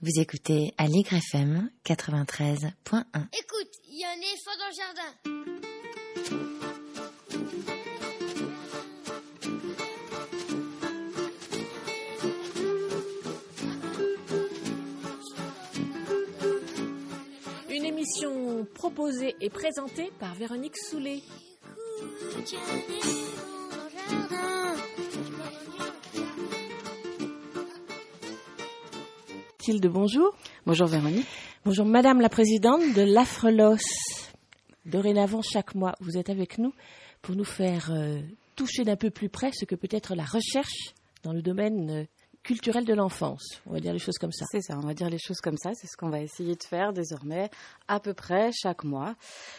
Vous écoutez Aligre FM 93.1. Écoute, il y a un éléphant dans le jardin. Une émission proposée et présentée par Véronique Soulet. Écoute, il y a un éléphant dans le jardin. Mathilde, bonjour. Bonjour Véronique. Bonjour Madame la Présidente de l'Afrelos. Dorénavant, chaque mois, vous êtes avec nous pour nous faire toucher d'un peu plus près ce que peut être la recherche dans le domaine culturel de l'enfance. On va dire les choses comme ça. C'est ça, on va dire les choses comme ça. C'est ce qu'on va essayer de faire désormais à peu près chaque mois.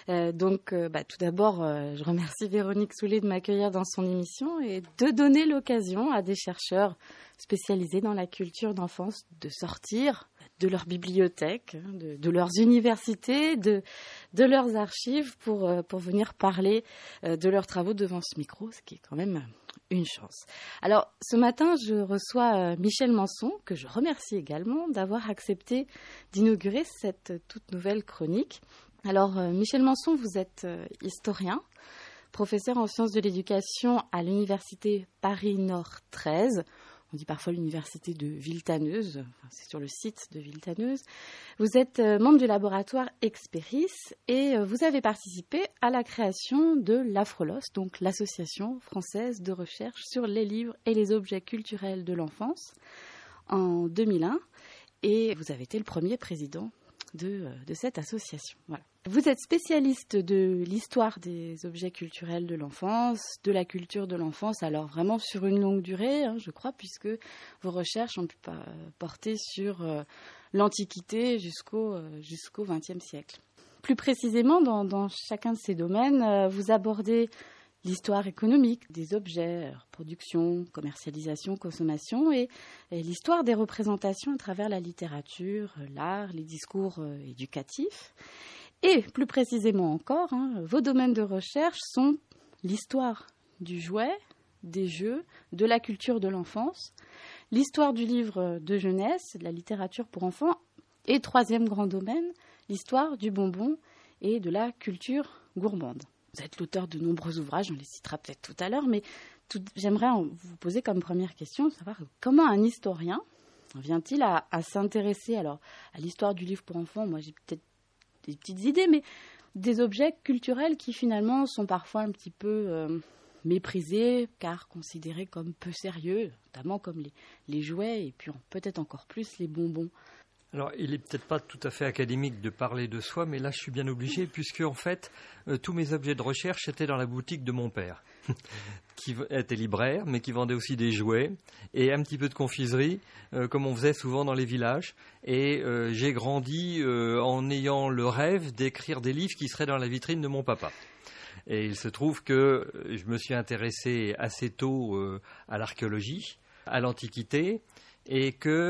Tout d'abord, je remercie Véronique Soulet de m'accueillir dans son émission et de donner l'occasion à des chercheurs spécialisés dans la culture d'enfance de sortir de leur bibliothèque, de leurs universités, de leurs archives pour venir parler de leurs travaux devant ce micro, ce qui est quand même une chance. Alors, ce matin, je reçois Michel Manson, que je remercie également d'avoir accepté d'inaugurer cette toute nouvelle chronique. Alors, Michel Manson, vous êtes historien, professeur en sciences de l'éducation à l'université Paris-Nord 13. On dit parfois l'université de Villetaneuse, c'est sur le site de Villetaneuse. Vous êtes membre du laboratoire Experis et vous avez participé à la création de l'Afrelos, donc l'Association française de recherche sur les livres et les objets culturels de l'enfance, en 2001. Et vous avez été le premier président de cette association. Voilà. Vous êtes spécialiste de l'histoire des objets culturels de l'enfance, de la culture de l'enfance, alors vraiment sur une longue durée, je crois, puisque vos recherches ont pu porter sur l'Antiquité jusqu'au XXe siècle. Plus précisément, dans chacun de ces domaines, vous abordez l'histoire économique des objets, production, commercialisation, consommation, et l'histoire des représentations à travers la littérature, l'art, les discours éducatifs. Et plus précisément encore, vos domaines de recherche sont l'histoire du jouet, des jeux, de la culture de l'enfance, l'histoire du livre de jeunesse, de la littérature pour enfants, et troisième grand domaine, l'histoire du bonbon et de la culture gourmande. Vous êtes l'auteur de nombreux ouvrages, on les citera peut-être tout à l'heure, mais j'aimerais vous poser comme première question, savoir comment un historien vient-il à s'intéresser à l'histoire du livre pour enfants. Moi, j'ai peut-être des petites idées, mais des objets culturels qui finalement sont parfois un petit peu méprisés, car considérés comme peu sérieux, notamment comme les jouets, et puis peut-être encore plus les bonbons. Alors, il n'est peut-être pas tout à fait académique de parler de soi, mais là, je suis bien obligé, puisque, en fait, tous mes objets de recherche étaient dans la boutique de mon père, qui était libraire, mais qui vendait aussi des jouets et un petit peu de confiserie, comme on faisait souvent dans les villages. Et j'ai grandi en ayant le rêve d'écrire des livres qui seraient dans la vitrine de mon papa. Et il se trouve que je me suis intéressé assez tôt à l'archéologie, à l'Antiquité, et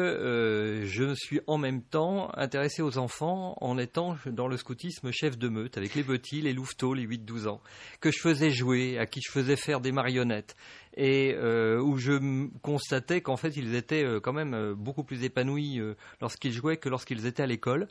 que je me suis en même temps intéressé aux enfants en étant dans le scoutisme chef de meute avec les petits, les louveteaux, les 8-12 ans, que je faisais jouer, à qui je faisais faire des marionnettes, et où je constatais qu'en fait ils étaient quand même beaucoup plus épanouis lorsqu'ils jouaient que lorsqu'ils étaient à l'école,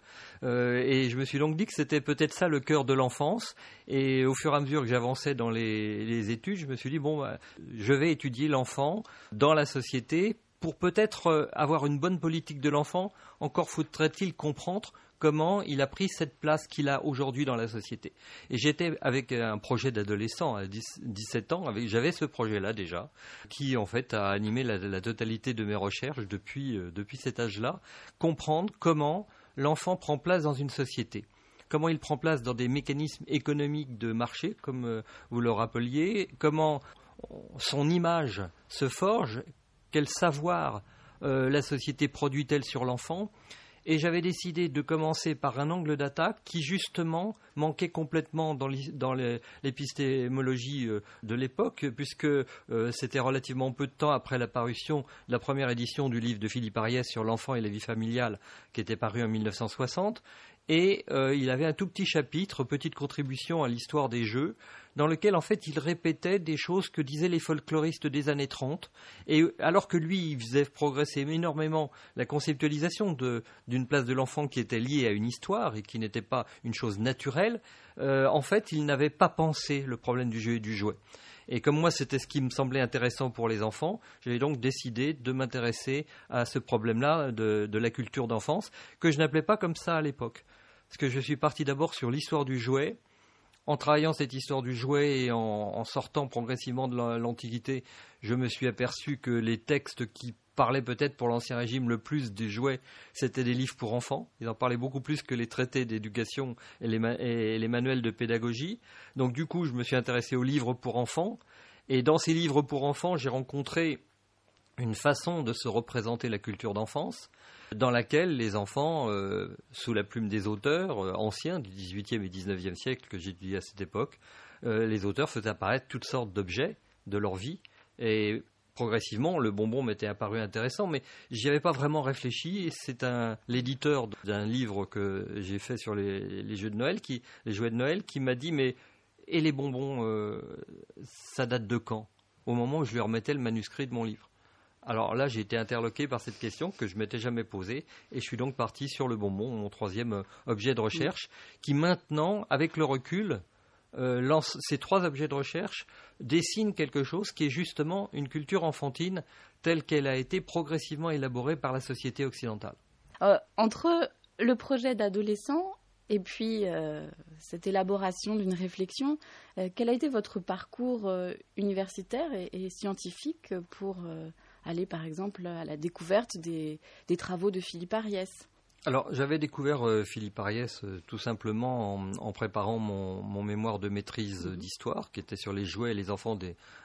et je me suis donc dit que c'était peut-être ça le cœur de l'enfance. Et au fur et à mesure que j'avançais dans les études, je me suis dit je vais étudier l'enfant dans la société. Pour peut-être avoir une bonne politique de l'enfant, encore faudrait-il comprendre comment il a pris cette place qu'il a aujourd'hui dans la société. Et j'étais avec un projet d'adolescent à 17 ans, j'avais ce projet-là déjà, qui en fait a animé la totalité de mes recherches depuis cet âge-là. Comprendre comment l'enfant prend place dans une société. Comment il prend place dans des mécanismes économiques de marché, comme vous le rappeliez, comment son image se forge, quel savoir la société produit-elle sur l'enfant. Et j'avais décidé de commencer par un angle d'attaque qui justement manquait complètement dans l'épistémologie de l'époque, puisque c'était relativement peu de temps après la parution de la première édition du livre de Philippe Ariès sur l'enfant et la vie familiale, qui était paru en 1960. Et il avait un tout petit chapitre, petite contribution à l'histoire des jeux, dans lequel en fait il répétait des choses que disaient les folkloristes des années 30. Et alors que lui, il faisait progresser énormément la conceptualisation d'une place de l'enfant qui était liée à une histoire et qui n'était pas une chose naturelle, en fait il n'avait pas pensé le problème du jeu et du jouet. Et comme moi, c'était ce qui me semblait intéressant pour les enfants, j'avais donc décidé de m'intéresser à ce problème-là de la culture d'enfance, que je n'appelais pas comme ça à l'époque. Parce que je suis parti d'abord sur l'histoire du jouet. En travaillant cette histoire du jouet et en sortant progressivement de l'Antiquité, je me suis aperçu que les textes qui parlaient peut-être pour l'Ancien Régime le plus des jouets, c'était des livres pour enfants. Ils en parlaient beaucoup plus que les traités d'éducation et les manuels de pédagogie. Donc du coup, je me suis intéressé aux livres pour enfants. Et dans ces livres pour enfants, j'ai rencontré une façon de se représenter la culture d'enfance, dans laquelle les enfants, sous la plume des auteurs anciens du XVIIIe et XIXe siècle que j'étudiais à cette époque, les auteurs faisaient apparaître toutes sortes d'objets de leur vie. Et progressivement, le bonbon m'était apparu intéressant, mais j'y avais pas vraiment réfléchi. Et c'est l'éditeur d'un livre que j'ai fait sur les jouets de Noël, qui m'a dit mais et les bonbons, ça date de quand? Au moment où je lui remettais le manuscrit de mon livre. Alors là, j'ai été interloqué par cette question que je ne m'étais jamais posée, et je suis donc parti sur le bonbon, mon troisième objet de recherche, qui maintenant, avec le recul, ces trois objets de recherche dessinent quelque chose qui est justement une culture enfantine telle qu'elle a été progressivement élaborée par la société occidentale. Entre le projet d'adolescent et puis cette élaboration d'une réflexion, quel a été votre parcours universitaire et scientifique pour aller par exemple à la découverte des travaux de Philippe Ariès? Alors, j'avais découvert Philippe Ariès tout simplement en préparant mon mémoire de maîtrise d'histoire, qui était sur les jouets et les enfants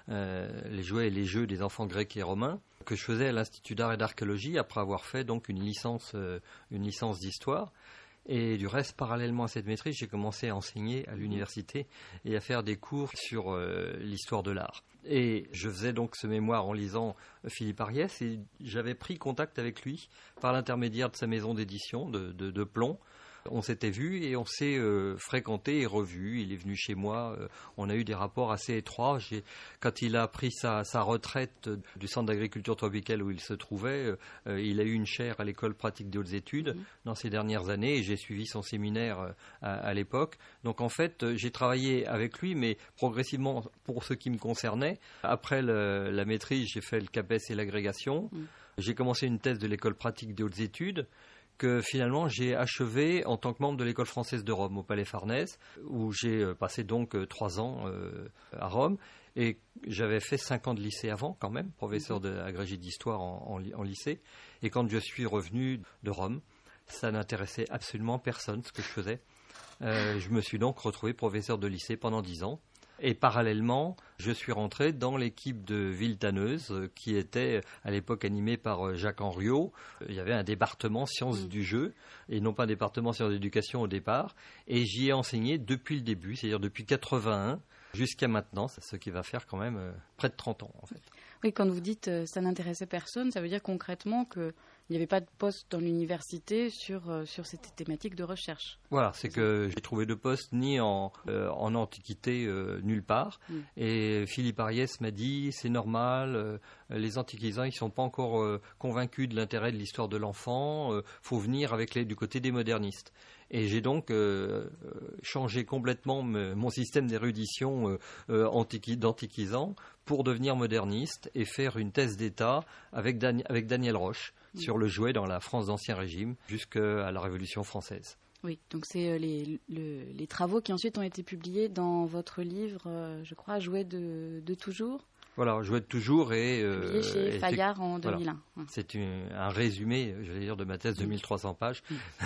les jouets et les jeux des enfants grecs et romains, que je faisais à l'Institut d'art et d'archéologie après avoir fait donc une licence d'histoire. Et du reste, parallèlement à cette maîtrise, j'ai commencé à enseigner à l'université et à faire des cours sur l'histoire de l'art. Et je faisais donc ce mémoire en lisant Philippe Ariès, et j'avais pris contact avec lui par l'intermédiaire de sa maison d'édition de Plon. On s'était vus et on s'est fréquentés et revus. Il est venu chez moi. On a eu des rapports assez étroits. Quand il a pris sa retraite du centre d'agriculture tropicale où il se trouvait, il a eu une chaire à l'école pratique des hautes études dans ces dernières années, et j'ai suivi son séminaire à l'époque. Donc en fait, j'ai travaillé avec lui, mais progressivement pour ce qui me concernait. Après la maîtrise, j'ai fait le CAPES et l'agrégation. J'ai commencé une thèse de l'école pratique des hautes études, que finalement j'ai achevé en tant que membre de l'école française de Rome au Palais Farnèse, où j'ai passé donc 3 ans à Rome, et j'avais fait 5 ans de lycée avant quand même, professeur agrégé d'histoire en lycée, et quand je suis revenu de Rome, ça n'intéressait absolument personne ce que je faisais. Je me suis donc retrouvé professeur de lycée pendant 10 ans. Et parallèlement, je suis rentré dans l'équipe de Villetaneuse, qui était à l'époque animée par Jacques Henriot. Il y avait un département sciences du jeu, et non pas un département sciences d'éducation au départ. Et j'y ai enseigné depuis le début, c'est-à-dire depuis 81 jusqu'à maintenant, c'est ce qui va faire quand même près de 30 ans en fait. Oui, quand vous dites ça n'intéressait personne, ça veut dire concrètement qu'il n'y avait pas de poste dans l'université sur cette thématique de recherche. Voilà, c'est que j'ai trouvé de poste ni en Antiquité nulle part. Et Philippe Ariès m'a dit, c'est normal, les antiquisants ils ne sont pas encore convaincus de l'intérêt de l'histoire de l'enfant, faut venir du côté des modernistes. Et j'ai donc changé complètement mon système d'érudition d'antiquisant pour devenir moderniste et faire une thèse d'État avec Daniel Roche sur le jouet dans la France d'Ancien Régime jusqu'à la Révolution française. Oui, donc c'est les travaux qui ensuite ont été publiés dans votre livre, je crois, Jouets de toujours. Voilà, Jouets de toujours et publié chez Fayard en 2001. Voilà. C'est un résumé, j'allais dire, de ma thèse de 1300 pages.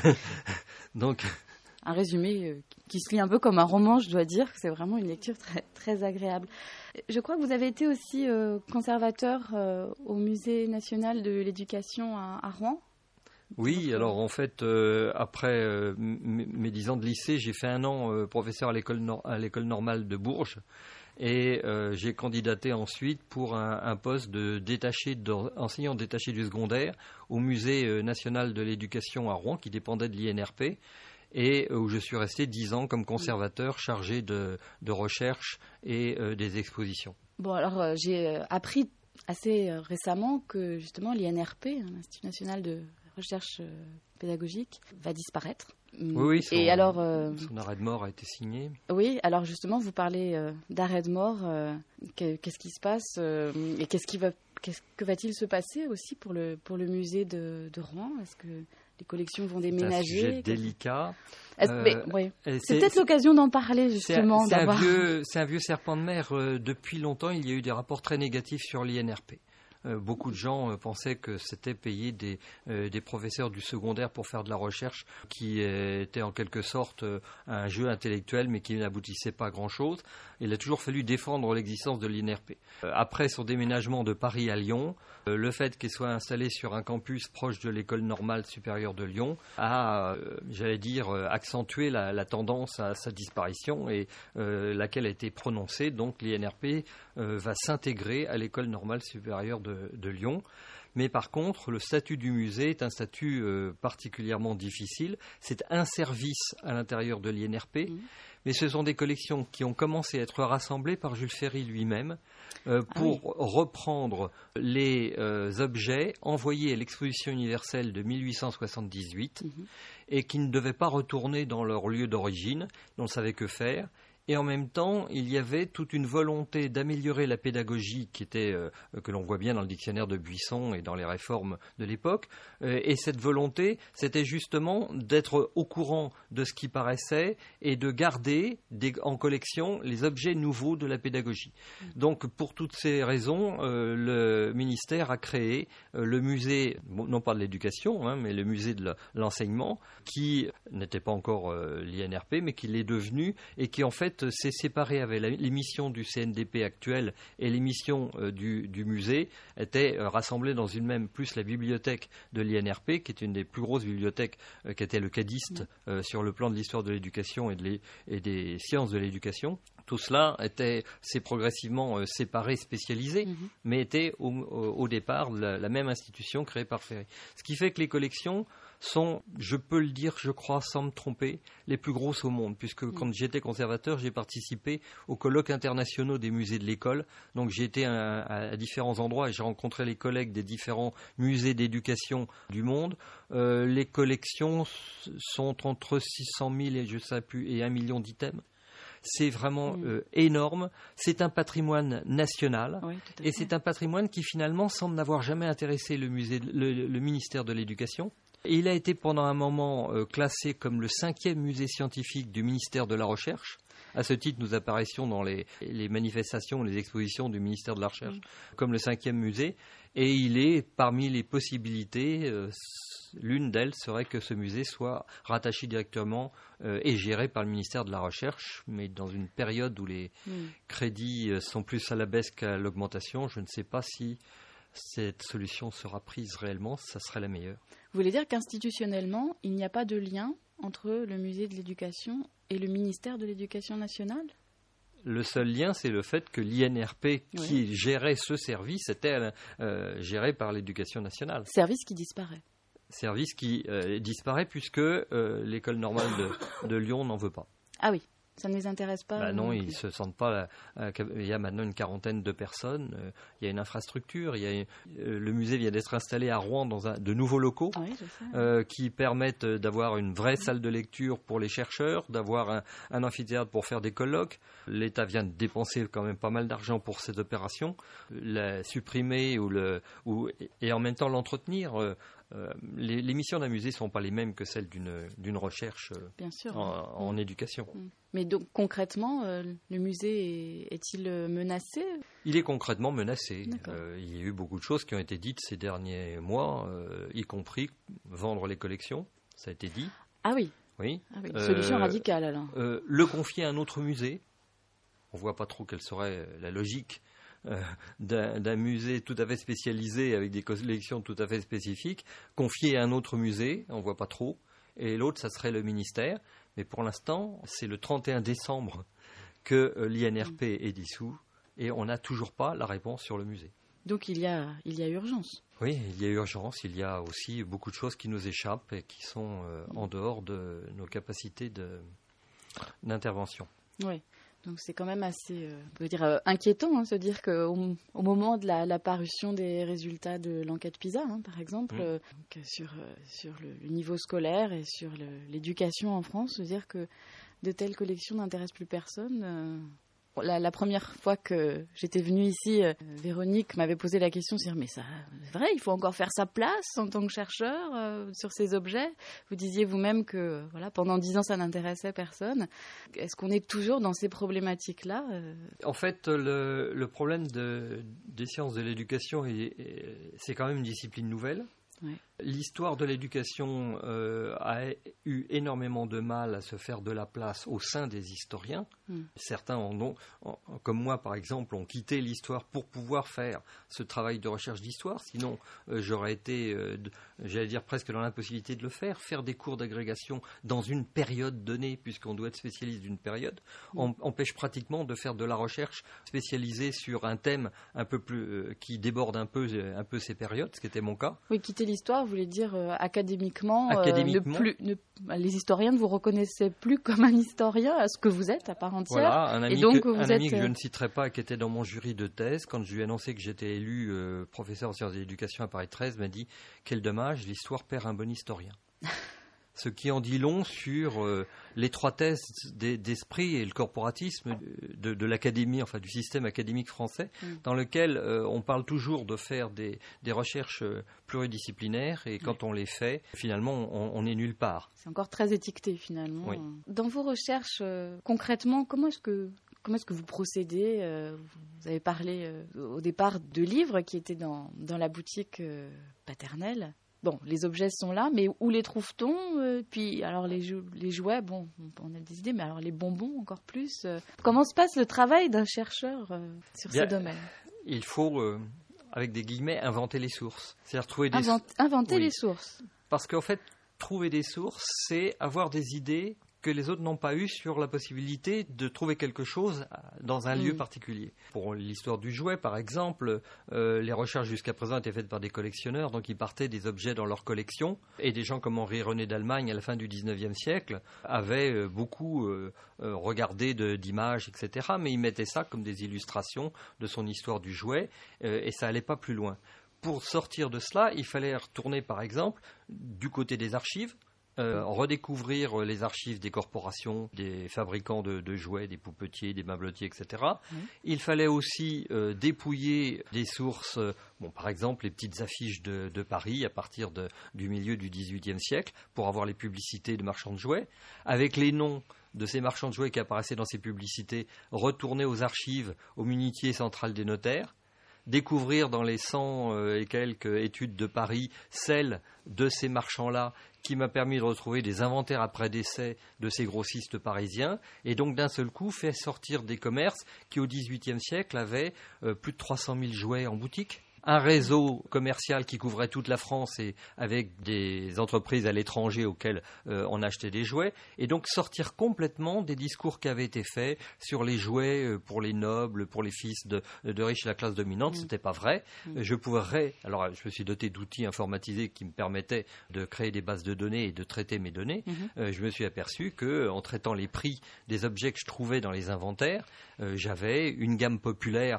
Donc un résumé qui se lit un peu comme un roman, je dois dire. C'est vraiment une lecture très, très agréable. Je crois que vous avez été aussi conservateur au Musée national de l'éducation à Rouen. Oui, alors en fait, après mes 10 ans de lycée, j'ai fait 1 an professeur à l'école normale de Bourges. Et j'ai candidaté ensuite pour un poste d'enseignant détaché du secondaire au Musée national de l'éducation à Rouen, qui dépendait de l'INRP. et où je suis resté 10 ans comme conservateur chargé de recherche et des expositions. Bon, alors j'ai appris assez récemment que justement l'INRP, l'Institut national de recherche pédagogique, va disparaître. Oui, son arrêt de mort a été signé. Oui, alors justement, vous parlez d'arrêt de mort. Qu'est-ce qui se passe et que va-t-il se passer aussi pour le musée de Rouen? Est-ce que les collections vont déménager? C'est un sujet délicat. Oui. C'est peut-être l'occasion d'en parler, justement. C'est un vieux serpent de mer. Depuis longtemps, il y a eu des rapports très négatifs sur l'INRP. Beaucoup de gens pensaient que c'était payer des professeurs du secondaire pour faire de la recherche, qui était en quelque sorte un jeu intellectuel, mais qui n'aboutissait pas à grand-chose. Il a toujours fallu défendre l'existence de l'INRP. Après son déménagement de Paris à Lyon, le fait qu'elle soit installée sur un campus proche de l'École normale supérieure de Lyon a, accentué la tendance à sa disparition, et laquelle a été prononcée. Donc l'INRP va s'intégrer à l'École normale supérieure de Lyon. Mais par contre, le statut du musée est un statut particulièrement difficile. C'est un service à l'intérieur de l'INRP, mais ce sont des collections qui ont commencé à être rassemblées par Jules Ferry lui-même pour reprendre les objets envoyés à l'exposition universelle de 1878 et qui ne devaient pas retourner dans leur lieu d'origine, dont on ne savait que faire. Et en même temps, il y avait toute une volonté d'améliorer la pédagogie qui était, que l'on voit bien dans le dictionnaire de Buisson et dans les réformes de l'époque. Et cette volonté, c'était justement d'être au courant de ce qui paraissait et de garder en collection les objets nouveaux de la pédagogie. Donc, pour toutes ces raisons, le ministère a créé le musée, non pas de l'éducation, mais le musée de l'enseignement, qui n'était pas encore l'INRP, mais qui l'est devenu et qui en fait s'est séparé avec les missions du CNDP actuel, et les missions du musée étaient rassemblées dans une même, plus la bibliothèque de l'INRP, qui est une des plus grosses bibliothèques, qui était le cadiste sur le plan de l'histoire de l'éducation et des sciences de l'éducation. Tout cela s'est progressivement séparé, spécialisé, mais était au départ la même institution créée par Ferry. Ce qui fait que les collections sont, je peux le dire, je crois, sans me tromper, les plus grosses au monde, puisque quand j'étais conservateur, j'ai participé aux colloques internationaux des musées de l'école. Donc j'ai été à différents endroits et j'ai rencontré les collègues des différents musées d'éducation du monde. Les collections sont entre 600 000 et 1 million d'items. C'est vraiment énorme. C'est un patrimoine national, et c'est un patrimoine qui finalement semble n'avoir jamais intéressé le ministère de l'Éducation. Et il a été pendant un moment classé comme le 5e musée scientifique du ministère de la Recherche. À ce titre, nous apparaissions dans les manifestations, les expositions du ministère de la Recherche comme le 5e musée. Et il est parmi les possibilités, l'une d'elles serait que ce musée soit rattaché directement et géré par le ministère de la Recherche. Mais dans une période où les crédits sont plus à la baisse qu'à l'augmentation, je ne sais pas si cette solution sera prise réellement, ça serait la meilleure. Vous voulez dire qu'institutionnellement, il n'y a pas de lien entre le musée de l'éducation et le ministère de l'Éducation nationale ? Le seul lien, c'est le fait que l'INRP qui gérait ce service était géré par l'Éducation nationale. Service qui disparaît. Service qui disparaît puisque l'École normale de Lyon n'en veut pas. Ah oui. Ça ne les intéresse pas? Non, ils ne se sentent pas. Il y a maintenant une quarantaine de personnes. Il y a une infrastructure. Le musée vient d'être installé à Rouen dans de nouveaux locaux qui permettent d'avoir une vraie salle de lecture pour les chercheurs, d'avoir un amphithéâtre pour faire des colloques. L'État vient de dépenser quand même pas mal d'argent pour cette opération. La supprimer et en même temps l'entretenir. Les missions d'un musée ne sont pas les mêmes que celles d'une recherche en éducation. Mais donc concrètement, le musée est-il menacé? Il est concrètement menacé. Il y a eu beaucoup de choses qui ont été dites ces derniers mois, y compris vendre les collections, ça a été dit. Ah oui. Oui. Solution radicale alors. Le confier à un autre musée, on ne voit pas trop quelle serait la logique d'un musée tout à fait spécialisé avec des collections tout à fait spécifiques, confié à un autre musée, on ne voit pas trop, et l'autre, ça serait le ministère. Mais pour l'instant, c'est le 31 décembre que l'INRP est dissous et on n'a toujours pas la réponse sur le musée. Donc il y a urgence. Oui, il y a urgence, il y a aussi beaucoup de choses qui nous échappent et qui sont en dehors de nos capacités d'intervention. Oui, donc c'est quand même assez, on peut dire, inquiétant, hein, se dire qu'au moment de la parution des résultats de l'enquête PISA, hein, par exemple, donc sur le niveau scolaire et sur l'éducation en France, se dire que de telles collections n'intéressent plus personne. La première fois que j'étais venue ici, Véronique m'avait posé la question, c'est mais ça, c'est vrai, il faut encore faire sa place en tant que chercheur sur ces objets. Vous disiez vous-même que voilà, pendant 10 ans, ça n'intéressait personne. Est-ce qu'on est toujours dans ces problématiques-là En fait, le problème des sciences de l'éducation, c'est quand même une discipline nouvelle. Ouais. L'histoire de l'éducation a eu énormément de mal à se faire de la place au sein des historiens. Certains comme moi par exemple, ont quitté l'histoire pour pouvoir faire ce travail de recherche d'histoire. Sinon, j'aurais été, j'allais dire, presque dans l'impossibilité de le faire. Faire des cours d'agrégation dans une période donnée, puisqu'on doit être spécialiste d'une période, empêche pratiquement de faire de la recherche spécialisée sur un thème un peu plus qui déborde un peu ces périodes, ce qui était mon cas. Oui, quitter l'histoire voulait dire académiquement, les historiens ne vous reconnaissaient plus comme un historien, à ce que vous êtes à part entière. Voilà, un ami que je ne citerai pas, qui était dans mon jury de thèse, quand je lui ai annoncé que j'étais élu professeur en sciences de l'éducation à Paris 13, m'a dit « Quel dommage, l'histoire perd un bon historien ». Ce qui en dit long sur l'étroitesse d'esprit et le corporatisme de l'académie, enfin du système académique français, dans lequel on parle toujours de faire des recherches pluridisciplinaires et quand on les fait, finalement, on n'est nulle part. C'est encore très étiqueté finalement. Oui. Dans vos recherches, concrètement, comment est-ce que vous procédez Vous avez parlé au départ de livres qui étaient dans la boutique paternelle. Bon, les objets sont là, mais où les trouve-t-on Puis, alors, les jouets, bon, on a des idées, mais alors les bonbons, encore plus. Comment se passe le travail d'un chercheur sur ces domaines ? Il faut, avec des guillemets, inventer les sources. C'est-à-dire trouver des inventer les sources. Parce qu'en fait, trouver des sources, c'est avoir des idées que les autres n'ont pas eu sur la possibilité de trouver quelque chose dans un lieu particulier. Pour l'histoire du jouet, par exemple, les recherches jusqu'à présent étaient faites par des collectionneurs, donc ils partaient des objets dans leur collection, et des gens comme Henri René d'Allemagne, à la fin du XIXe siècle, avaient beaucoup regardé d'images, etc., mais ils mettaient ça comme des illustrations de son histoire du jouet, et ça n'allait pas plus loin. Pour sortir de cela, il fallait retourner, par exemple, du côté des archives, redécouvrir les archives des corporations, des fabricants de jouets, des poupetiers, des meubletiers, etc. Il fallait aussi dépouiller des sources, par exemple les petites affiches de Paris à partir du milieu du XVIIIe siècle pour avoir les publicités de marchands de jouets, avec les noms de ces marchands de jouets qui apparaissaient dans ces publicités, retourner aux archives, au munitier central des notaires, découvrir dans les 100 et quelques études de Paris celles de ces marchands-là qui m'a permis de retrouver des inventaires après décès de ces grossistes parisiens et donc d'un seul coup fait sortir des commerces qui au XVIIIe siècle avaient plus de 300 000 jouets en boutique. Un réseau commercial qui couvrait toute la France et avec des entreprises à l'étranger auxquelles on achetait des jouets, et donc sortir complètement des discours qui avaient été faits sur les jouets pour les nobles, pour les fils de riches de la classe dominante. C'était pas vrai. Alors je me suis doté d'outils informatisés qui me permettaient de créer des bases de données et de traiter mes données. Je me suis aperçu qu'en traitant les prix des objets que je trouvais dans les inventaires, j'avais une gamme populaire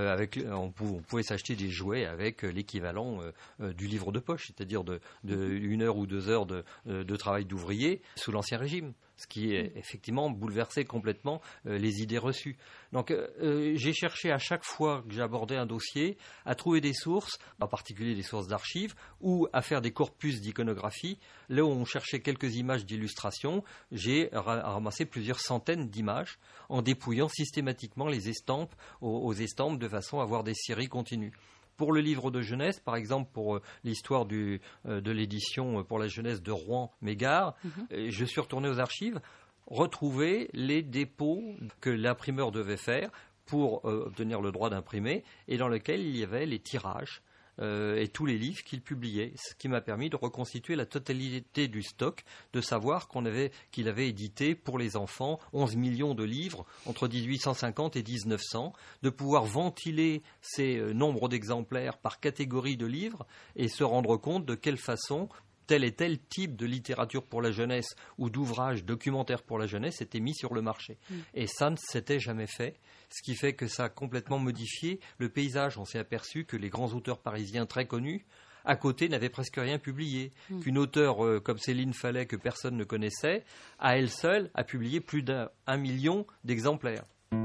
on pouvait s'acheter des jouets avec l'équivalent du livre de poche, c'est-à-dire de 1 heure ou 2 heures de travail d'ouvrier sous l'Ancien Régime, ce qui est effectivement bouleversé complètement les idées reçues. Donc j'ai cherché à chaque fois que j'abordais un dossier à trouver des sources, en particulier des sources d'archives, ou à faire des corpus d'iconographie. Là où on cherchait quelques images d'illustration, j'ai ramassé plusieurs centaines d'images en dépouillant systématiquement les estampes aux estampes de façon à avoir des séries continues. Pour le livre de jeunesse, par exemple, pour l'histoire de l'édition pour la jeunesse de Rouen-Mégare, je suis retourné aux archives, retrouver les dépôts que l'imprimeur devait faire pour obtenir le droit d'imprimer et dans lesquels il y avait les tirages et tous les livres qu'il publiait, ce qui m'a permis de reconstituer la totalité du stock, de savoir qu'il avait édité pour les enfants 11 millions de livres entre 1850 et 1900, de pouvoir ventiler ces nombres d'exemplaires par catégorie de livres et se rendre compte de quelle façon tel et tel type de littérature pour la jeunesse ou d'ouvrage documentaire pour la jeunesse était mis sur le marché. Et ça ne s'était jamais fait, ce qui fait que ça a complètement modifié le paysage. On s'est aperçu que les grands auteurs parisiens très connus, à côté, n'avaient presque rien publié. Qu'une auteure comme Céline Fallet, que personne ne connaissait, à elle seule, a publié plus d'1 million d'exemplaires.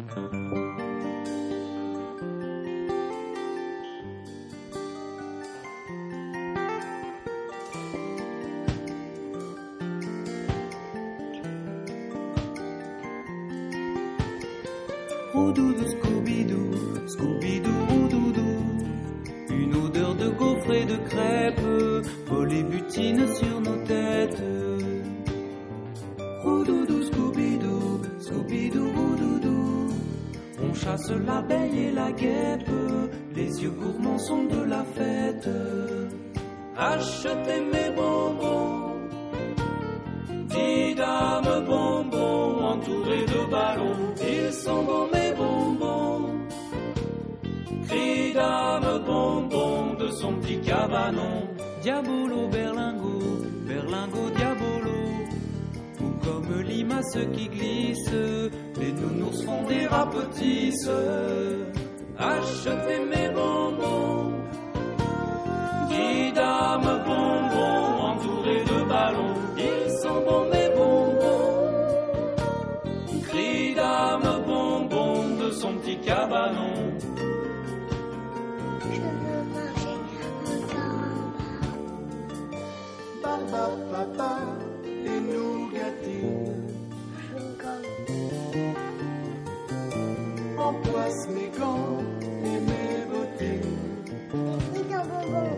Oudoudou, Scooby-Doo, Scooby-Doo, oudoudou. Une odeur de gaufres et de crêpes vole et butine sur nos têtes. Oudoudou, Scooby-Doo, Scooby-Doo, oudoudou. On chasse l'abeille et la guêpe, les yeux gourmands sont de la fête. Achetez mes bonbons, 10 dames bonbons entourées de ballons. Ils sont bons mes bonbons, crie dame bonbon de son petit cabanon. Diabolo, berlingot, berlingot, diabolo. Ou comme limace qui glisse, les nounours font des rapetisses. Achetez mes bonbons, 10 dames bonbons entourées de ballons. Ils sont bons mes bonbons, crie dame bonbon de son petit cabanon. Je veux manger un carambar. Barba, papa et nougatine. Empoisse mes gants et mes bottines. Oui, un bonbon.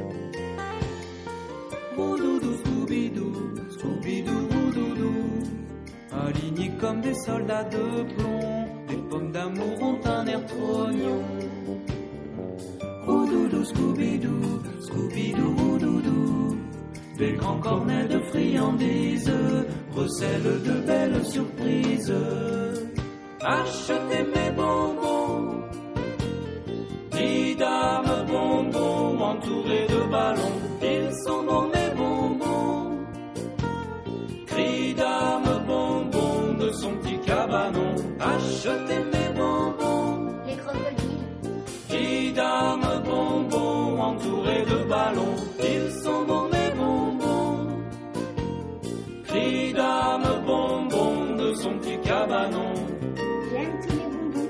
Oudoudou, Scooby-Doo, Scooby-Doo, oudoudou. Alignés comme des soldats de plomb, des pommes d'amour ont un air trognon. Oudoudou, Scooby-Doo, Scooby-Doo, oudoudou. Des grands cornets de friandises recèlent de belles surprises. Achetez mes bonbons, 10 dames bonbons entourées de ballons. Ils sont bons mes bonbons, crie dame bonbon de son petit cabanon. Achetez mes bonbons, Les crocodiles. 10 dames bonbons entourées de ballons. Ils sont bons mes bonbons, crie dame bonbon de son petit cabanon. J'aime tous les bonbons.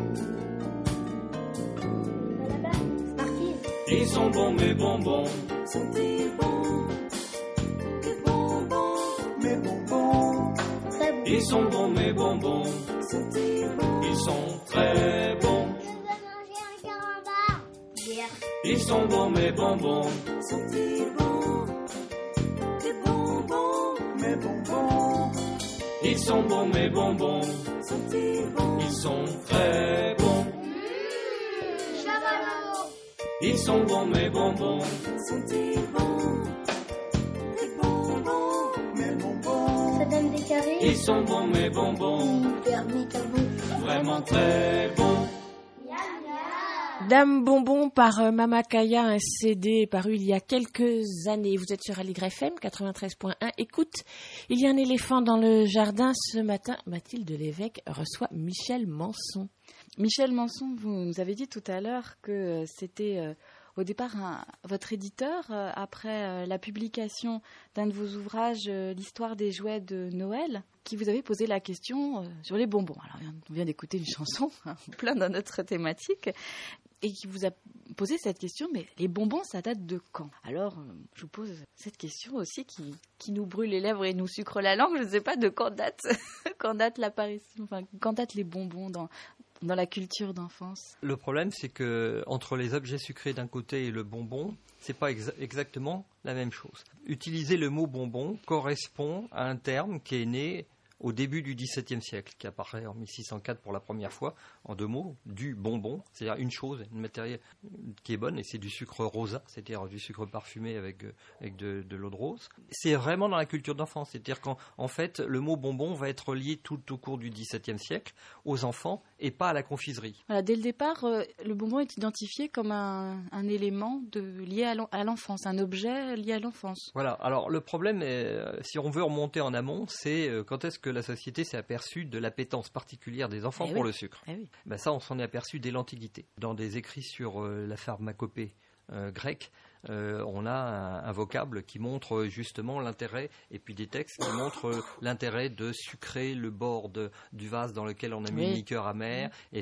Là-bas, c'est parti. Ils sont bons mes bonbons, sont-ils bons? Mes bonbons, mes bonbons. Très bon. Ils sont bons mes bonbons, sont-ils bons? Ils sont très bons. Je veux manger un carambar. Bière. Ils sont bons mes bonbons, sont-ils bons? Mes bonbons, mes bonbons. Ils sont bons mes bonbons, sont-ils bons? Ils sont très bons. Chamallow. Ils sont bons mes bonbons, sont-ils bons? Mes bonbons, mes bonbons. Ça donne des carrés. Ils sont bons mes bonbons, Hyper méga bon. vraiment très bons. Dame Bonbon par Mama Kaya, un CD paru il y a quelques années. Vous êtes sur Aligre FM 93.1. Écoute, il y a un éléphant dans le jardin. Ce matin, Mathilde Lévesque reçoit Michel Manson. Michel Manson, vous nous avez dit tout à l'heure que c'était au départ votre éditeur, après la publication d'un de vos ouvrages, L'histoire des jouets de Noël, qui vous avait posé la question sur les bonbons. Alors, on vient d'écouter une chanson, plein dans notre thématique, et qui vous a posé cette question, mais les bonbons, ça date de quand? Alors, je vous pose cette question aussi qui nous brûle les lèvres et nous sucre la langue. Je ne sais pas de quand date, l'apparition, enfin, quand datent les bonbons dans la culture d'enfance. Le problème, c'est que entre les objets sucrés d'un côté et le bonbon, c'est pas exactement la même chose. Utiliser le mot bonbon correspond à un terme qui est né au début du XVIIe siècle, qui apparaît en 1604 pour la première fois, en 2 mots, du bonbon, c'est-à-dire une chose, une matière qui est bonne, et c'est du sucre rosa, c'est-à-dire du sucre parfumé avec de l'eau de rose. C'est vraiment dans la culture d'enfance, c'est-à-dire qu'en fait, le mot bonbon va être lié tout au cours du XVIIe siècle aux enfants et pas à la confiserie. Voilà, dès le départ, le bonbon est identifié comme un élément lié à l'enfance, un objet lié à l'enfance. Voilà, alors le problème, si on veut remonter en amont, c'est quand est-ce que la société s'est aperçue de l'appétence particulière des enfants pour le sucre. Ben ça, on s'en est aperçu dès l'Antiquité. Dans des écrits sur la pharmacopée grecque, on a un vocable qui montre justement l'intérêt, et puis des textes qui montrent l'intérêt de sucrer le bord du vase dans lequel on a mis une liqueur amère, et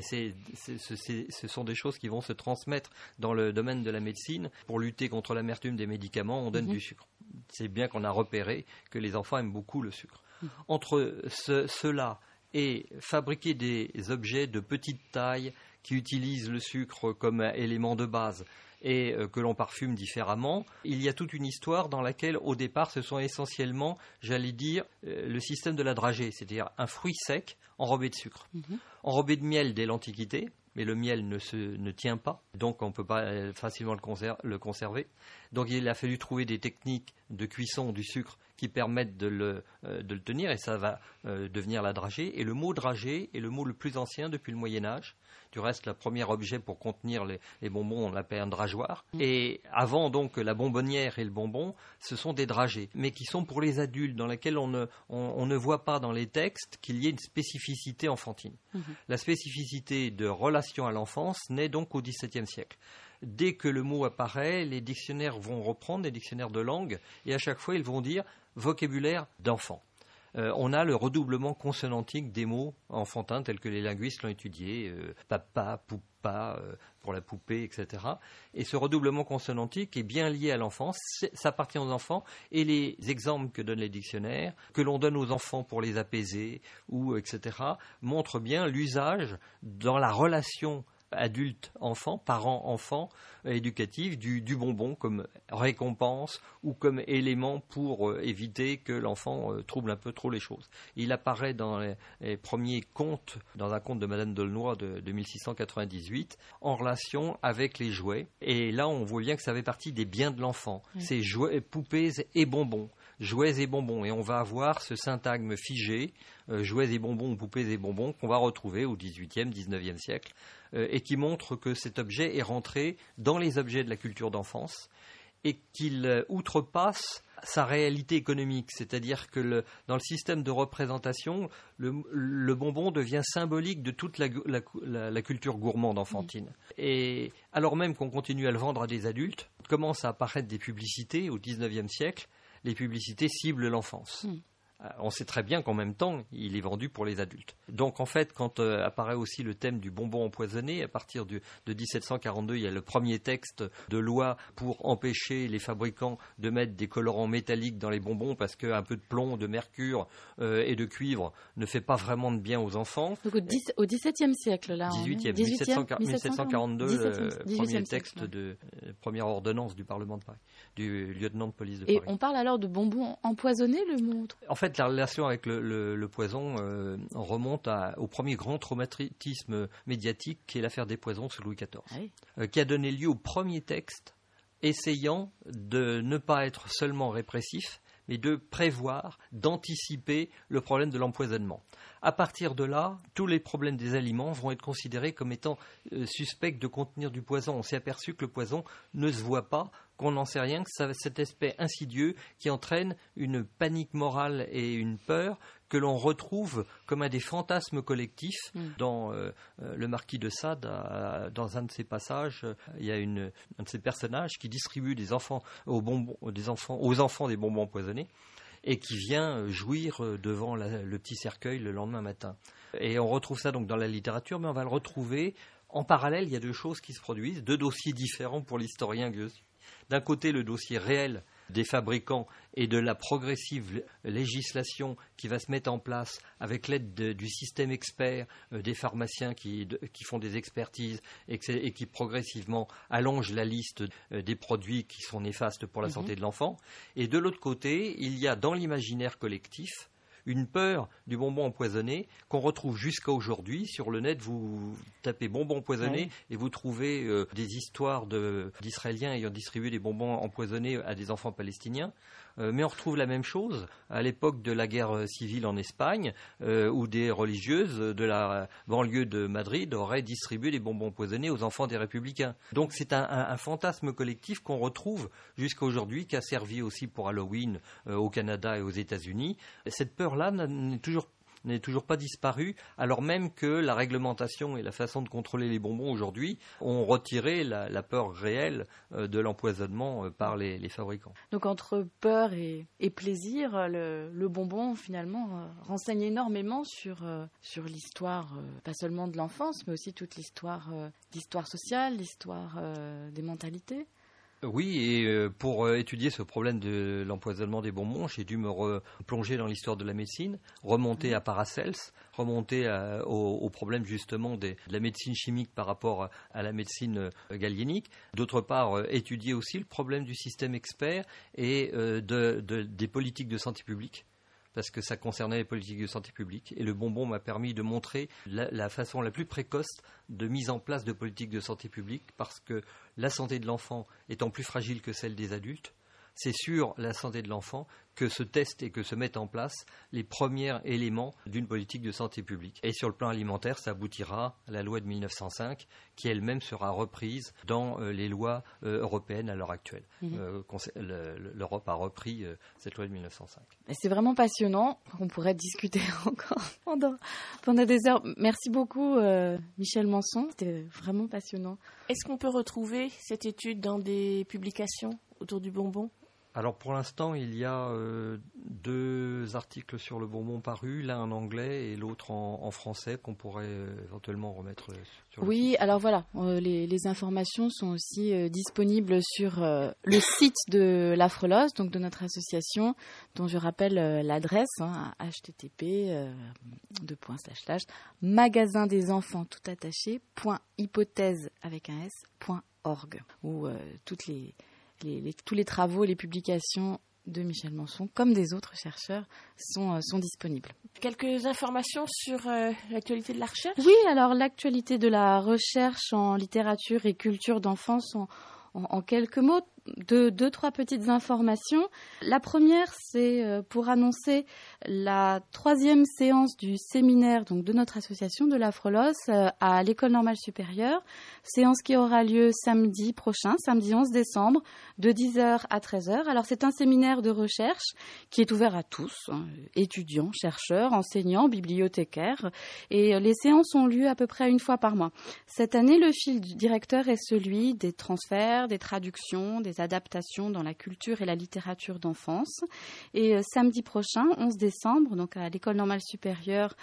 ce sont des choses qui vont se transmettre dans le domaine de la médecine. Pour lutter contre l'amertume des médicaments, on donne du sucre. C'est bien qu'on a repéré que les enfants aiment beaucoup le sucre. Entre cela et fabriquer des objets de petite taille qui utilisent le sucre comme élément de base et que l'on parfume différemment, il y a toute une histoire dans laquelle, au départ, ce sont essentiellement, j'allais dire, le système de la dragée, c'est-à-dire un fruit sec enrobé de sucre. Enrobé de miel dès l'Antiquité, mais le miel ne tient pas, donc on ne peut pas facilement le conserver. Donc il a fallu trouver des techniques de cuisson du sucre qui permettent de le tenir, et ça va devenir la dragée. Et le mot dragée est le mot le plus ancien depuis le Moyen-Âge. Du reste, le premier objet pour contenir les bonbons, on l'appelle un drageoir. Et avant donc la bonbonnière et le bonbon, ce sont des dragées, mais qui sont pour les adultes, dans lesquels on ne voit pas dans les textes qu'il y ait une spécificité enfantine. La spécificité de relation à l'enfance naît donc au XVIIe siècle. Dès que le mot apparaît, les dictionnaires vont reprendre, les dictionnaires de langue, et à chaque fois, ils vont dire vocabulaire d'enfant. On a le redoublement consonantique des mots enfantins tels que les linguistes l'ont étudié, papa, poupa, pour la poupée, etc. Et ce redoublement consonantique est bien lié à l'enfance, ça appartient aux enfants, et les exemples que donnent les dictionnaires, que l'on donne aux enfants pour les apaiser, ou etc., montrent bien l'usage dans la relation adulte-enfant, parent-enfant, éducatif, du bonbon comme récompense ou comme élément pour éviter que l'enfant trouble un peu trop les choses. Il apparaît dans les premiers contes, dans un conte de Madame d'Aulnoy de 1698, en relation avec les jouets. Et là, on voit bien que ça fait partie des biens de l'enfant. C'est jouets, poupées et bonbons. Jouets et bonbons, et on va avoir ce syntagme figé, jouets et bonbons ou poupées et bonbons, qu'on va retrouver au XVIIIe, XIXe siècle, et qui montre que cet objet est rentré dans les objets de la culture d'enfance, et qu'il outrepasse sa réalité économique, c'est-à-dire que dans le système de représentation, le bonbon devient symbolique de toute la culture gourmande enfantine. Et alors même qu'on continue à le vendre à des adultes, commencent à apparaître des publicités au XIXe siècle. Les publicités ciblent l'enfance. On sait très bien qu'en même temps, il est vendu pour les adultes. Donc en fait, quand apparaît aussi le thème du bonbon empoisonné, à partir de 1742, il y a le premier texte de loi pour empêcher les fabricants de mettre des colorants métalliques dans les bonbons, parce qu'un peu de plomb, de mercure et de cuivre ne fait pas vraiment de bien aux enfants. Donc au XVIIe siècle, là. 1742, premier texte de première ordonnance du Parlement de Paris, du lieutenant de police de Paris. Et on parle alors de bonbons empoisonnés, le mot? En fait, la relation avec le poison remonte au premier grand traumatisme médiatique qui est l'affaire des poisons sous Louis XIV, qui a donné lieu au premier texte essayant de ne pas être seulement répressif, mais de prévoir, d'anticiper le problème de l'empoisonnement. À partir de là, tous les problèmes des aliments vont être considérés comme étant suspects de contenir du poison. On s'est aperçu que le poison ne se voit pas, qu'on n'en sait rien, que c'est cet aspect insidieux qui entraîne une panique morale et une peur que l'on retrouve comme un des fantasmes collectifs. Dans le Marquis de Sade, dans un de ses passages, il y a un de ses personnages qui distribue aux enfants des bonbons empoisonnés, et qui vient jouir devant le petit cercueil le lendemain matin. Et on retrouve ça donc dans la littérature, mais on va le retrouver en parallèle. Il y a deux choses qui se produisent, deux dossiers différents pour l'historien que je suis. D'un côté, le dossier réel des fabricants et de la progressive législation qui va se mettre en place avec l'aide du système expert des pharmaciens qui font des expertises et qui progressivement allongent la liste des produits qui sont néfastes pour la santé de l'enfant. Et de l'autre côté, il y a dans l'imaginaire collectif une peur du bonbon empoisonné qu'on retrouve jusqu'à aujourd'hui. Sur le net, vous tapez bonbons empoisonnés et vous trouvez des histoires d'Israéliens ayant distribué des bonbons empoisonnés à des enfants palestiniens. Mais on retrouve la même chose à l'époque de la guerre civile en Espagne, où des religieuses de la banlieue de Madrid auraient distribué des bonbons empoisonnés aux enfants des républicains. Donc c'est un fantasme collectif qu'on retrouve jusqu'à aujourd'hui, qui a servi aussi pour Halloween au Canada et aux États-Unis. Cette peur-là n'est toujours pas disparue, alors même que la réglementation et la façon de contrôler les bonbons aujourd'hui ont retiré la peur réelle de l'empoisonnement par les fabricants. Donc entre peur et plaisir, le bonbon finalement renseigne énormément sur l'histoire, pas seulement de l'enfance, mais aussi toute l'histoire sociale, l'histoire des mentalités. Oui, et pour étudier ce problème de l'empoisonnement des bonbons, j'ai dû me replonger dans l'histoire de la médecine, remonter à Paracels, remonter au problème justement de la médecine chimique par rapport à la médecine galénique. D'autre part, étudier aussi le problème du système expert et des politiques de santé publique, parce que ça concernait les politiques de santé publique. Et le bonbon m'a permis de montrer la façon la plus précoce de mise en place de politiques de santé publique, parce que la santé de l'enfant étant plus fragile que celle des adultes, c'est sur la santé de l'enfant que se testent et que se mettent en place les premiers éléments d'une politique de santé publique. Et sur le plan alimentaire, ça aboutira à la loi de 1905, qui elle-même sera reprise dans les lois européennes à l'heure actuelle. L'Europe a repris cette loi de 1905. Et c'est vraiment passionnant. On pourrait discuter encore pendant des heures. Merci beaucoup, Michel Manson. C'était vraiment passionnant. Est-ce qu'on peut retrouver cette étude dans des publications autour du bonbon ? Alors pour l'instant, il y a 2 articles sur le bonbon parus, l'un en anglais et l'autre en français, qu'on pourrait éventuellement remettre sur le site. Oui, alors voilà, les informations sont aussi disponibles sur le site de l'Afrelos, donc de notre association, dont je rappelle l'adresse, http://magasindesenfants tout attaché .hypothèse avec un s.org, où tous les travaux, les publications de Michel Manson, comme des autres chercheurs, sont disponibles. Quelques informations sur l'actualité de la recherche ? Oui, alors l'actualité de la recherche en littérature et culture d'enfance en quelques mots. 2-3 petites informations. La première, c'est pour annoncer la 3e séance du séminaire donc, de notre association de l'Afrelos à l'École normale supérieure. Séance qui aura lieu samedi prochain, samedi 11 décembre, de 10h à 13h. Alors c'est un séminaire de recherche qui est ouvert à tous, étudiants, chercheurs, enseignants, bibliothécaires. Et les séances ont lieu à peu près une fois par mois. Cette année, le fil du directeur est celui des transferts, des traductions, des adaptations dans la culture et la littérature d'enfance. Et samedi prochain, 11 décembre, donc à l'École normale supérieure,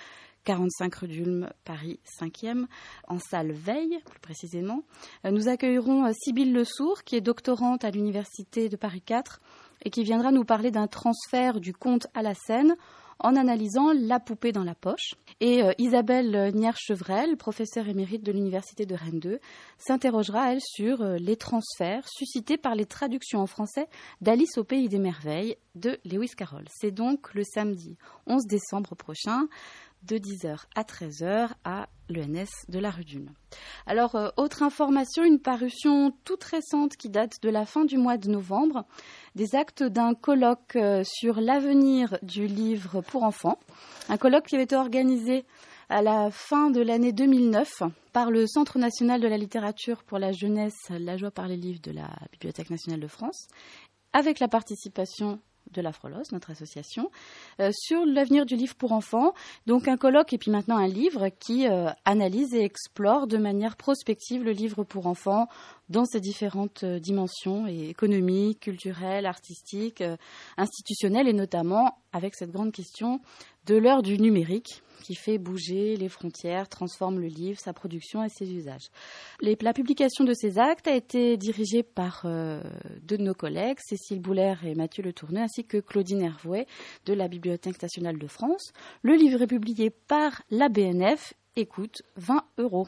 45 rue d'Ulm, Paris 5e, en salle Veille, plus précisément, nous accueillerons Sybille Le Sourd, qui est doctorante à l'Université de Paris 4 et qui viendra nous parler d'un transfert du conte à la scène en analysant La poupée dans la poche. Et Isabelle Nière-Chevrel, professeure émérite de l'Université de Rennes 2, s'interrogera, elle, sur les transferts suscités par les traductions en français d'Alice au Pays des Merveilles de Lewis Carroll. C'est donc le samedi 11 décembre prochain, de 10h à 13h à l'ENS de la rue d'Ulm. Alors, autre information, une parution toute récente qui date de la fin du mois de novembre, des actes d'un colloque sur l'avenir du livre pour enfants. Un colloque qui avait été organisé à la fin de l'année 2009 par le Centre national de la littérature pour la jeunesse, la joie par les livres de la Bibliothèque nationale de France, avec la participation de l'Afrelos, notre association, sur l'avenir du livre pour enfants. Donc un colloque et puis maintenant un livre qui analyse et explore de manière prospective le livre pour enfants dans ses différentes dimensions économiques, culturelles, artistiques, institutionnelles et notamment avec cette grande question de l'heure du numérique qui fait bouger les frontières, transforme le livre, sa production et ses usages. La publication de ces actes a été dirigée par 2 de nos collègues, Cécile Bouler et Mathieu Le Tourneux, ainsi que Claudine Hervouet de la Bibliothèque nationale de France. Le livre est publié par la BNF et coûte 20 €.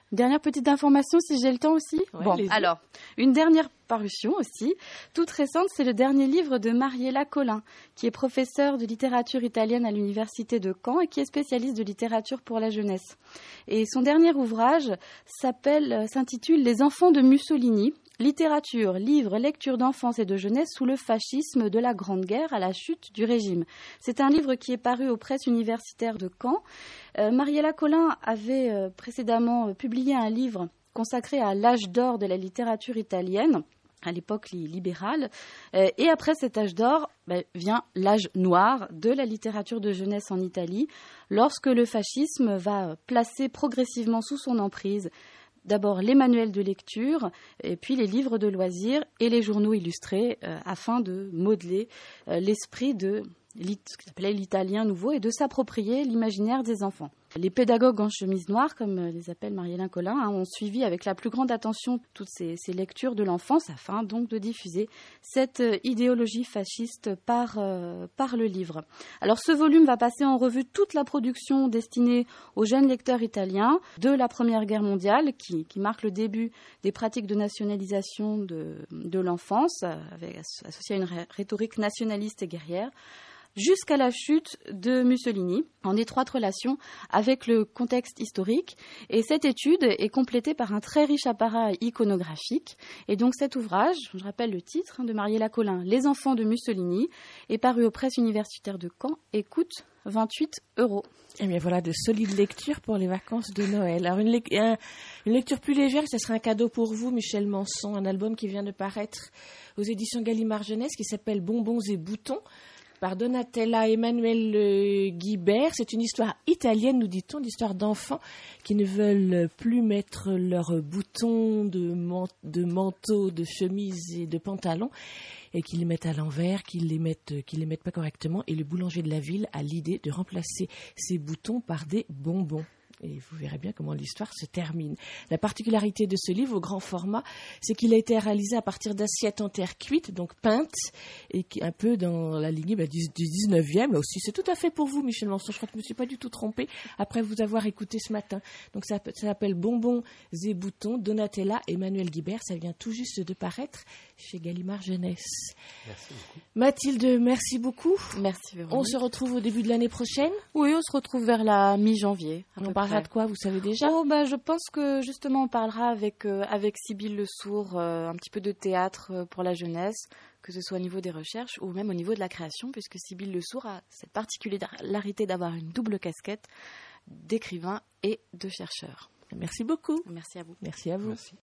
Une dernière petite information, si j'ai le temps aussi. Ouais, Bon, allez-y. alors, une dernière parution aussi, toute récente, c'est le dernier livre de Mariella Collin, qui est professeure de littérature italienne à l'université de Caen et qui est spécialiste de littérature pour la jeunesse. Et son dernier ouvrage s'intitule « Les enfants de Mussolini ». Littérature, livres, lecture d'enfance et de jeunesse sous le fascisme de la Grande Guerre à la chute du régime. C'est un livre qui est paru aux presses universitaires de Caen. Mariella Collin avait précédemment publié un livre consacré à l'âge d'or de la littérature italienne, à l'époque libérale. Et après cet âge d'or vient l'âge noir de la littérature de jeunesse en Italie, lorsque le fascisme va placer progressivement sous son emprise d'abord les manuels de lecture, et puis les livres de loisirs et les journaux illustrés, afin de modeler l'esprit de ce qu'on appelait l'italien nouveau et de s'approprier l'imaginaire des enfants. Les pédagogues en chemise noire, comme les appelle Mariella Collin, ont suivi avec la plus grande attention toutes ces lectures de l'enfance afin donc de diffuser cette idéologie fasciste par le livre. Alors ce volume va passer en revue toute la production destinée aux jeunes lecteurs italiens de la Première Guerre mondiale qui marque le début des pratiques de nationalisation de l'enfance associée à une rhétorique nationaliste et guerrière, jusqu'à la chute de Mussolini, en étroite relation avec le contexte historique. Et cette étude est complétée par un très riche appareil iconographique. Et donc cet ouvrage, je rappelle le titre de Mariella Collin, « Les enfants de Mussolini », est paru aux presses universitaires de Caen et coûte 28 €. Eh bien voilà, de solides lectures pour les vacances de Noël. Alors une lecture plus légère, ce sera un cadeau pour vous, Michel Manson, un album qui vient de paraître aux éditions Gallimard Jeunesse qui s'appelle « Bonbons et boutons ». Par Donatella Emmanuel Guibert. C'est une histoire italienne, nous dit-on, l'histoire d'enfants qui ne veulent plus mettre leurs boutons de manteau, de chemise et de pantalon et qui les mettent à l'envers, qui les mettent pas correctement. Et le boulanger de la ville a l'idée de remplacer ces boutons par des bonbons. Et vous verrez bien comment l'histoire se termine. La particularité de ce livre au grand format, c'est qu'il a été réalisé à partir d'assiettes en terre cuite, donc peintes, et qui un peu dans la lignée du 19e. Là aussi, c'est tout à fait pour vous, Michel Manson. Je crois que je ne me suis pas du tout trompée après vous avoir écouté ce matin. Donc ça s'appelle Bonbons et boutons, Donatella Emmanuel Guibert. Ça vient tout juste de paraître chez Gallimard Jeunesse. Merci beaucoup. Mathilde, merci beaucoup. Merci Véronique. On se retrouve au début de l'année prochaine. Oui, on se retrouve vers la mi-janvier. On parlera de quoi, vous savez déjà? Je pense que justement on parlera avec Sybille Le Sourd un petit peu de théâtre pour la jeunesse, que ce soit au niveau des recherches ou même au niveau de la création, puisque Sybille Le Sourd a cette particularité d'avoir une double casquette d'écrivain et de chercheur. Merci beaucoup. Merci à vous. Merci à vous. Merci.